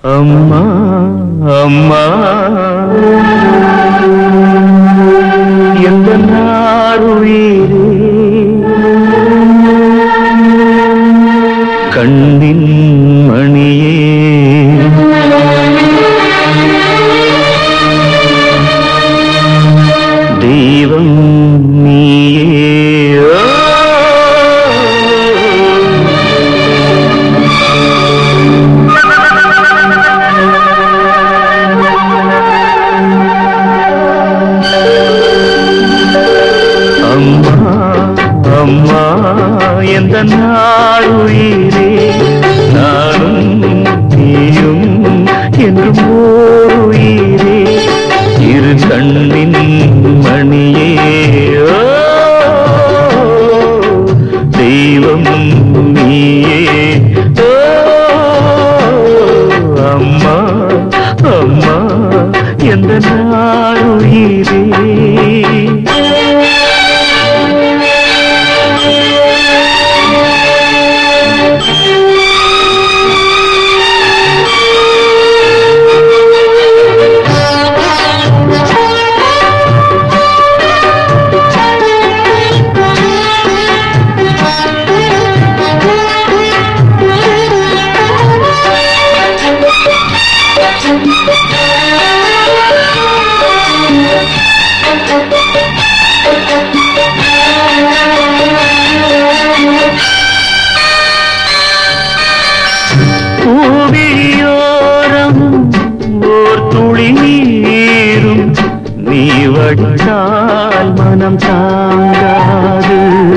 அம்மா அம்மா எந்த நாருயிரே கண்ணின் மணியே தெய்வம் நீயே அம்மா எந்த நாளுயிரே நானும் நீயும் என்றும் ஓருயிரே இரு கண்ணின் மணியே தெய்வம் நீயே அம்மா அம்மா எந்த நாளுயிரே பூவியோரம் ஓர் துளி நீரும் நீ வடித்தால் மனம் தாங்காது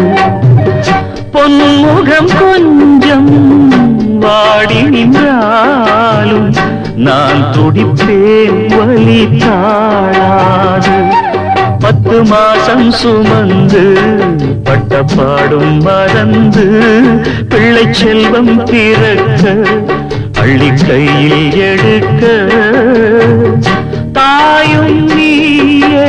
பொன்முகம் கொஞ்சம் வாடி நின்றாலும் நான் துடிப்பேன் வலி தாழாது 10 மாசம் சுமந்து பட்டப்பாடும் மறந்து பிள்ளை செல்வம் பிறக்க அள்ளி கையில் எடுக்க தாயும் நீயே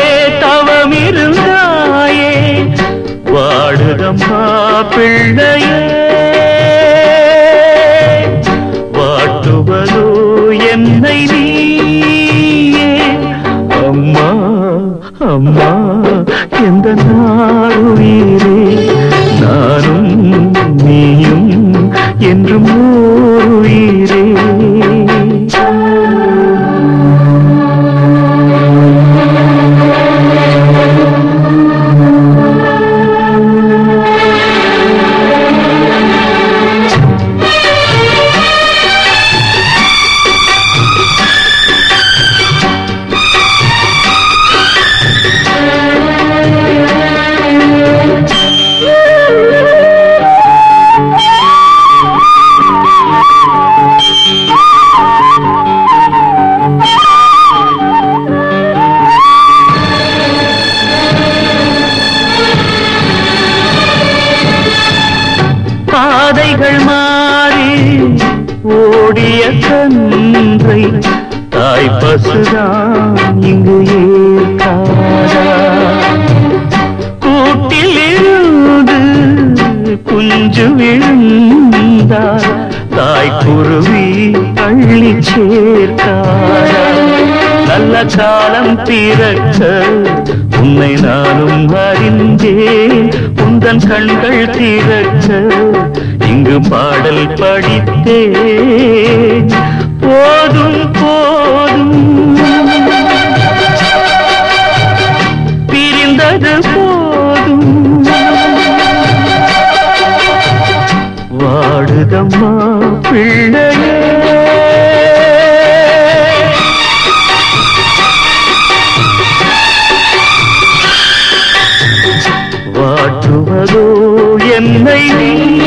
தவமிருந்தாயே வாடுதம்மா பிள்ளையே வாட்டுவதோ என்னை நீயே அம்மா அம்மா எந்த நாளுயிரே நானும் நீயும் என்றும் ஓருயிரே பாதைகள் மாறி ஓடிய கன்றை தாய் பசுதான் இங்கு ஏற்காதா கூட்டில் இருந்து குஞ்சு விழுந்தார் தாய் குருவி அள்ளி சேர்க்காதா நல்ல காலம் பிறக்க உன்னை நானும் அறிந்தேன் உந்தன் கண்கள் திறக்க இங்கு பாடல் படித்தேன் போதும் போதும் பிரிந்தது போதும் வாடுதம்மா பிள்ளையே வாட்டுவதோ என்னை